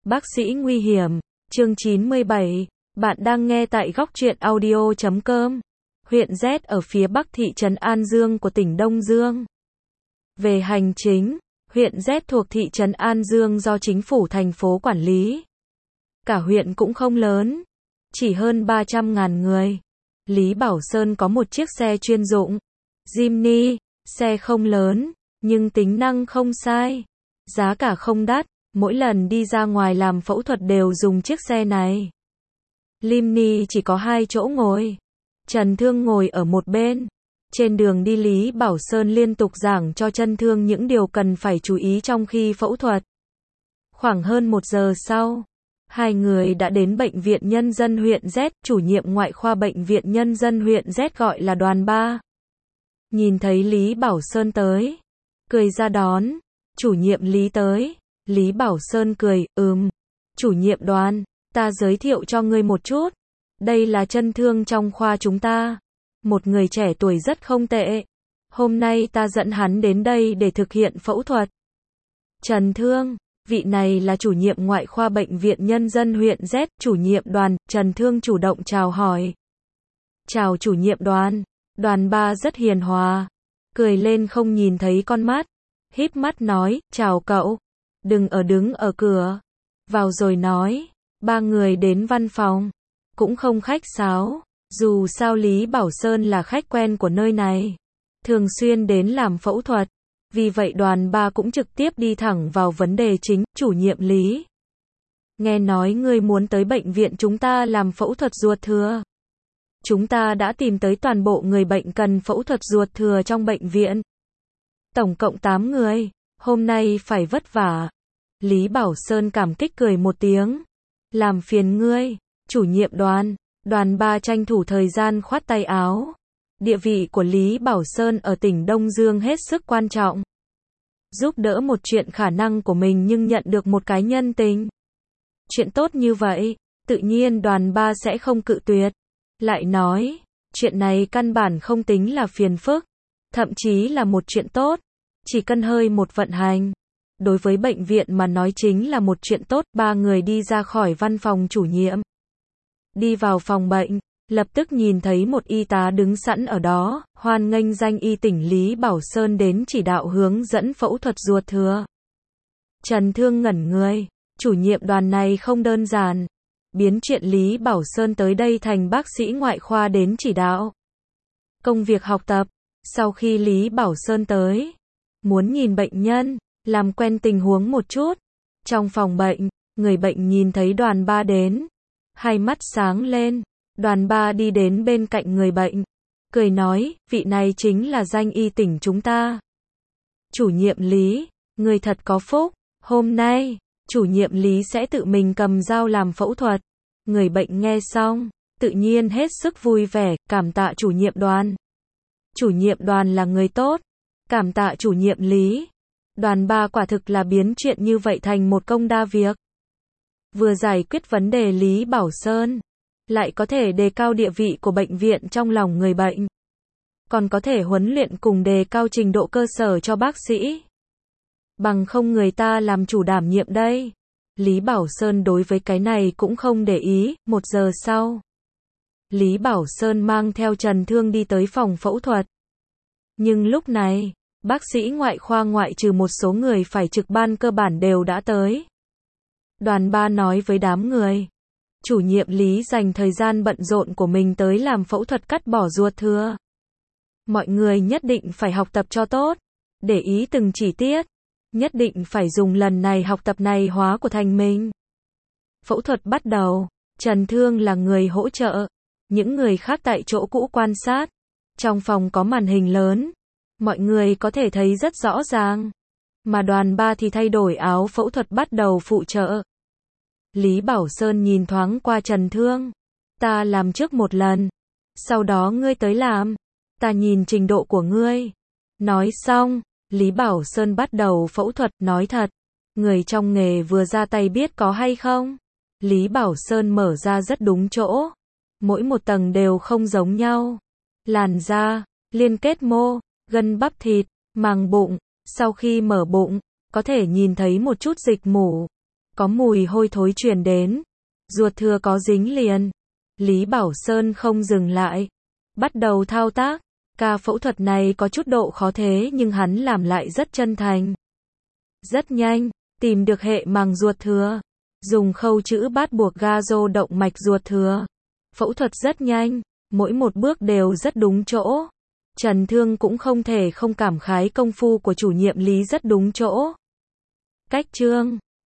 Bác sĩ nguy hiểm, chương 97, bạn đang nghe tại Góc Truyện Audio.com. Huyện Z ở phía bắc thị trấn An Dương của tỉnh Đông Dương. Về hành chính, huyện Z thuộc thị trấn An Dương do chính phủ thành phố quản lý. Cả huyện cũng không lớn, chỉ hơn 300.000 người. Lý Bảo Sơn có một chiếc xe chuyên dụng, Jimny, xe không lớn, nhưng tính năng không sai. Giá cả không đắt, mỗi lần đi ra ngoài làm phẫu thuật đều dùng chiếc xe này. Jimny chỉ có 2 chỗ ngồi. Trần Thương ngồi ở một bên. Trên đường đi Lý Bảo Sơn liên tục giảng cho Trần Thương những điều cần phải chú ý trong khi phẫu thuật. Khoảng hơn 1 giờ sau, hai người đã đến Bệnh viện Nhân dân huyện Z, chủ nhiệm ngoại khoa Bệnh viện Nhân dân huyện Z gọi là Đoàn Ba. Nhìn thấy Lý Bảo Sơn tới, cười ra đón, chủ nhiệm Lý tới, Lý Bảo Sơn cười, chủ nhiệm Đoàn, ta giới thiệu cho ngươi một chút, đây là Trần Thương trong khoa chúng ta, một người trẻ tuổi rất không tệ, hôm nay ta dẫn hắn đến đây để thực hiện phẫu thuật. Trần Thương, vị này là chủ nhiệm ngoại khoa Bệnh viện Nhân dân huyện Z, chủ nhiệm Đoàn, Trần Thương chủ động chào hỏi. Chào chủ nhiệm Đoàn, Đoàn Ba rất hiền hòa, cười lên không nhìn thấy con mắt, híp mắt nói, chào cậu, đứng ở cửa, vào rồi nói, ba người đến văn phòng, cũng không khách sáo, dù sao Lý Bảo Sơn là khách quen của nơi này, thường xuyên đến làm phẫu thuật, vì vậy Đoàn Ba cũng trực tiếp đi thẳng vào vấn đề chính, chủ nhiệm Lý. Nghe nói ngươi muốn tới bệnh viện chúng ta làm phẫu thuật ruột thừa. Chúng ta đã tìm tới toàn bộ người bệnh cần phẫu thuật ruột thừa trong bệnh viện. Tổng cộng 8 người, hôm nay phải vất vả. Lý Bảo Sơn cảm kích cười một tiếng. Làm phiền ngươi, chủ nhiệm Đoàn. Đoàn Ba tranh thủ thời gian khoát tay áo. Địa vị của Lý Bảo Sơn ở tỉnh Đông Dương hết sức quan trọng. Giúp đỡ một chuyện khả năng của mình nhưng nhận được một cái nhân tình. Chuyện tốt như vậy, tự nhiên Đoàn Ba sẽ không cự tuyệt. Lại nói, chuyện này căn bản không tính là phiền phức, thậm chí là một chuyện tốt, chỉ cần hơi một vận hành. Đối với bệnh viện mà nói chính là một chuyện tốt. Ba người đi ra khỏi văn phòng chủ nhiệm. Đi vào phòng bệnh, lập tức nhìn thấy một y tá đứng sẵn ở đó, hoan nghênh danh y tỉnh Lý Bảo Sơn đến chỉ đạo hướng dẫn phẫu thuật ruột thừa. Trần Thương ngẩn người, chủ nhiệm Đoàn này không đơn giản. Biến chuyện Lý Bảo Sơn tới đây thành bác sĩ ngoại khoa đến chỉ đạo công việc học tập. Sau khi Lý Bảo Sơn tới, muốn nhìn bệnh nhân, làm quen tình huống một chút. Trong phòng bệnh, người bệnh nhìn thấy Đoàn Ba đến, hai mắt sáng lên. Đoàn Ba đi đến bên cạnh người bệnh, cười nói, vị này chính là danh y tỉnh chúng ta. Chủ nhiệm Lý, người thật có phúc, hôm nay, chủ nhiệm Lý sẽ tự mình cầm dao làm phẫu thuật. Người bệnh nghe xong, tự nhiên hết sức vui vẻ, cảm tạ chủ nhiệm Đoàn. Chủ nhiệm Đoàn là người tốt, cảm tạ chủ nhiệm Lý. Đoàn Ba quả thực là biến chuyện như vậy thành một công đa việc. Vừa giải quyết vấn đề Lý Bảo Sơn, lại có thể đề cao địa vị của bệnh viện trong lòng người bệnh. Còn có thể huấn luyện cùng đề cao trình độ cơ sở cho bác sĩ. Bằng không người ta làm chủ đảm nhiệm đây. Lý Bảo Sơn đối với cái này cũng không để ý. 1 giờ sau, Lý Bảo Sơn mang theo Trần Thương đi tới phòng phẫu thuật. Nhưng lúc này, bác sĩ ngoại khoa ngoại trừ một số người phải trực ban cơ bản đều đã tới. Đoàn Ba nói với đám người. Chủ nhiệm Lý dành thời gian bận rộn của mình tới làm phẫu thuật cắt bỏ ruột thừa. Mọi người nhất định phải học tập cho tốt, để ý từng chi tiết, nhất định phải dùng lần này học tập này hóa của thành mình. Phẫu thuật bắt đầu, Trần Thương là người hỗ trợ, những người khác tại chỗ cũ quan sát. Trong phòng có màn hình lớn, mọi người có thể thấy rất rõ ràng. Mà Đoàn Ba thì thay đổi áo phẫu thuật bắt đầu phụ trợ. Lý Bảo Sơn nhìn thoáng qua Trần Thương. Ta làm trước một lần, sau đó ngươi tới làm. Ta nhìn trình độ của ngươi. Nói xong, Lý Bảo Sơn bắt đầu phẫu thuật. Nói thật, người trong nghề vừa ra tay biết có hay không. Lý Bảo Sơn mở ra rất đúng chỗ. Mỗi một tầng đều không giống nhau. Làn da, liên kết mô, gân bắp thịt, màng bụng. Sau khi mở bụng, có thể nhìn thấy một chút dịch mủ. Có mùi hôi thối truyền đến. Ruột thừa có dính liền. Lý Bảo Sơn không dừng lại. Bắt đầu thao tác. Ca phẫu thuật này có chút độ khó thế nhưng hắn làm lại rất chân thành. Rất nhanh, tìm được hệ màng ruột thừa. Dùng khâu chữ bát buộc gazo động mạch ruột thừa. Phẫu thuật rất nhanh, mỗi một bước đều rất đúng chỗ. Trần Thương cũng không thể không cảm khái công phu của chủ nhiệm Lý rất đúng chỗ. Cách chương